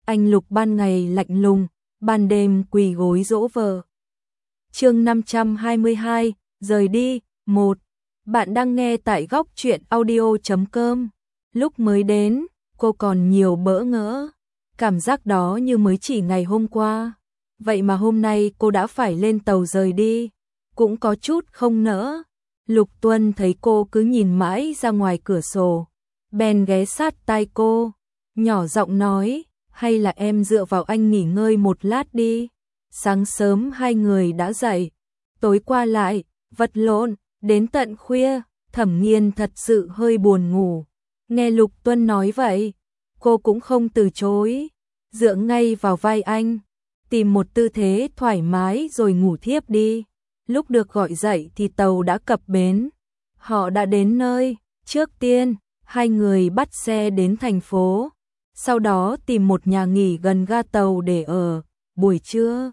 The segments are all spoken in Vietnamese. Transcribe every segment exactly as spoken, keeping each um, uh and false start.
Anh Lục ban ngày lạnh lùng, ban đêm quỳ gối dỗ vợ. Chương năm trăm hai mươi hai, rời đi. Một. Bạn đang nghe tại góc truyện audio chấm com. Lúc mới đến, cô còn nhiều bỡ ngỡ. Cảm giác đó như mới chỉ ngày hôm qua. Vậy mà hôm nay cô đã phải lên tàu rời đi. Cũng có chút không nỡ. Lục Tuân thấy cô cứ nhìn mãi ra ngoài cửa sổ. Bèn ghé sát tai cô. Nhỏ giọng nói, hay là em dựa vào anh nghỉ ngơi một lát đi. Sáng sớm hai người đã dậy. Tối qua lại, vật lộn, đến tận khuya. Thẩm Nghiên thật sự hơi buồn ngủ. Nghe Lục Tuân nói vậy, cô cũng không từ chối. Dựa ngay vào vai anh, tìm một tư thế thoải mái rồi ngủ thiếp đi. Lúc được gọi dậy thì tàu đã cập bến. Họ đã đến nơi. Trước tiên, hai người bắt xe đến thành phố. Sau đó tìm một nhà nghỉ gần ga tàu để ở. Buổi trưa,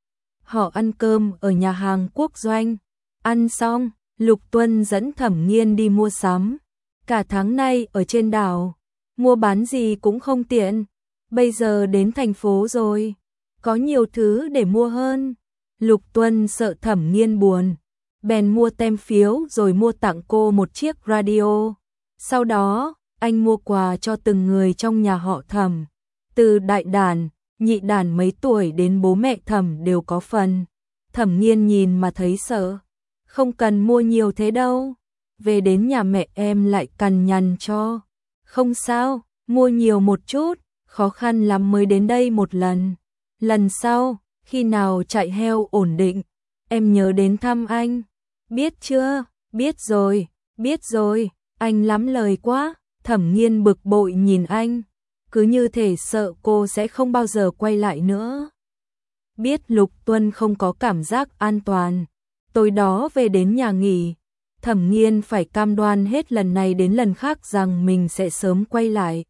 họ ăn cơm ở nhà hàng Quốc Doanh. Ăn xong, Lục Tuân dẫn Thẩm Nghiên đi mua sắm. Cả tháng nay ở trên đảo, mua bán gì cũng không tiện. Bây giờ đến thành phố rồi, có nhiều thứ để mua hơn. Lục Tuân sợ Thẩm Nghiên buồn, bèn mua tem phiếu rồi mua tặng cô một chiếc radio. Sau đó, anh mua quà cho từng người trong nhà họ Thẩm. Từ đại đàn, nhị đàn mấy tuổi đến bố mẹ Thẩm đều có phần. Thẩm Nghiên nhìn mà thấy sợ. Không cần mua nhiều thế đâu. Về đến nhà mẹ em lại cằn nhằn cho. Không sao, mua nhiều một chút, khó khăn lắm mới đến đây một lần. Lần sau, khi nào chạy heo ổn định, em nhớ đến thăm anh. Biết chưa? Biết rồi, biết rồi, anh lắm lời quá. Thẩm Nghiên bực bội nhìn anh, cứ như thể sợ cô sẽ không bao giờ quay lại nữa. Biết Lục Tuân không có cảm giác an toàn. Tối đó về đến nhà nghỉ, Thẩm Nghiên phải cam đoan hết lần này đến lần khác rằng mình sẽ sớm quay lại.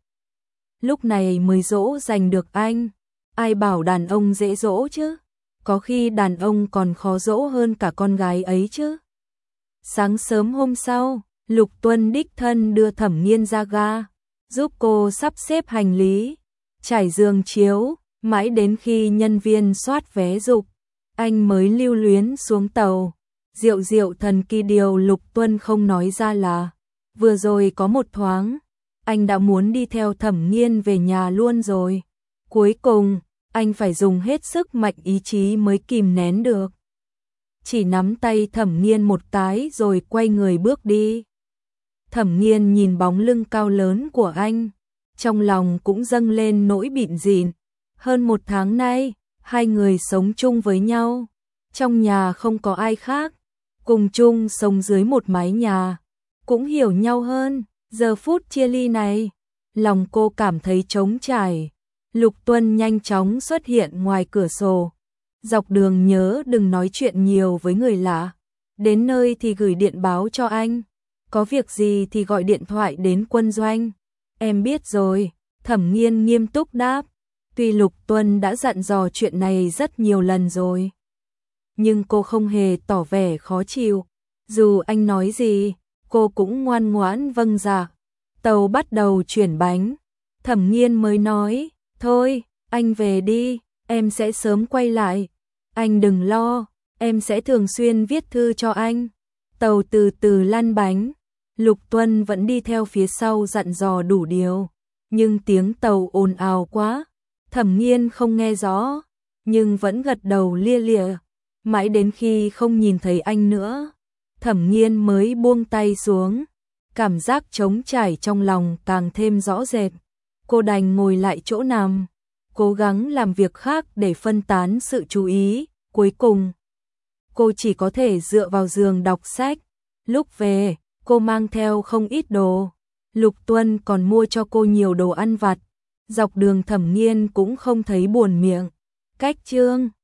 Lúc này mới dỗ dành được anh. Ai bảo đàn ông dễ dỗ chứ? Có khi đàn ông còn khó dỗ hơn cả con gái ấy chứ. Sáng sớm hôm sau, Lục Tuân đích thân đưa Thẩm Nghiên ra ga, giúp cô sắp xếp hành lý, trải giường chiếu, mãi đến khi nhân viên soát vé dục, anh mới lưu luyến xuống tàu. Diệu diệu thần kỳ điều Lục Tuân không nói ra là, vừa rồi có một thoáng, anh đã muốn đi theo Thẩm Nghiên về nhà luôn rồi. Cuối cùng, anh phải dùng hết sức mạnh ý chí mới kìm nén được. Chỉ nắm tay Thẩm Nghiên một cái rồi quay người bước đi. Thẩm Nghiên nhìn bóng lưng cao lớn của anh, trong lòng cũng dâng lên nỗi bịn rịn. Hơn một tháng nay, hai người sống chung với nhau, trong nhà không có ai khác, cùng chung sống dưới một mái nhà, cũng hiểu nhau hơn. Giờ phút chia ly này, lòng cô cảm thấy trống trải. Lục Tuân nhanh chóng xuất hiện ngoài cửa sổ. Dọc đường nhớ đừng nói chuyện nhiều với người lạ. Đến nơi thì gửi điện báo cho anh. Có việc gì thì gọi điện thoại đến quân doanh. Em biết rồi, Thẩm Nghiên nghiêm túc đáp. Tuy Lục Tuân đã dặn dò chuyện này rất nhiều lần rồi, nhưng cô không hề tỏ vẻ khó chịu. Dù anh nói gì, cô cũng ngoan ngoãn vâng dạ. Tàu bắt đầu chuyển bánh. Thẩm Nghiên mới nói, thôi, anh về đi, em sẽ sớm quay lại. Anh đừng lo, em sẽ thường xuyên viết thư cho anh. Tàu từ từ lăn bánh. Lục Tuân vẫn đi theo phía sau dặn dò đủ điều, nhưng tiếng tàu ồn ào quá. Thẩm Nghiên không nghe rõ, nhưng vẫn gật đầu lia lịa. Mãi đến khi không nhìn thấy anh nữa, Thẩm Nghiên mới buông tay xuống. Cảm giác trống trải trong lòng càng thêm rõ rệt. Cô đành ngồi lại chỗ nằm, cố gắng làm việc khác để phân tán sự chú ý. Cuối cùng, cô chỉ có thể dựa vào giường đọc sách. Lúc về, cô mang theo không ít đồ. Lục Tuân còn mua cho cô nhiều đồ ăn vặt. Dọc đường Thẩm Nghiên cũng không thấy buồn miệng. Cách chương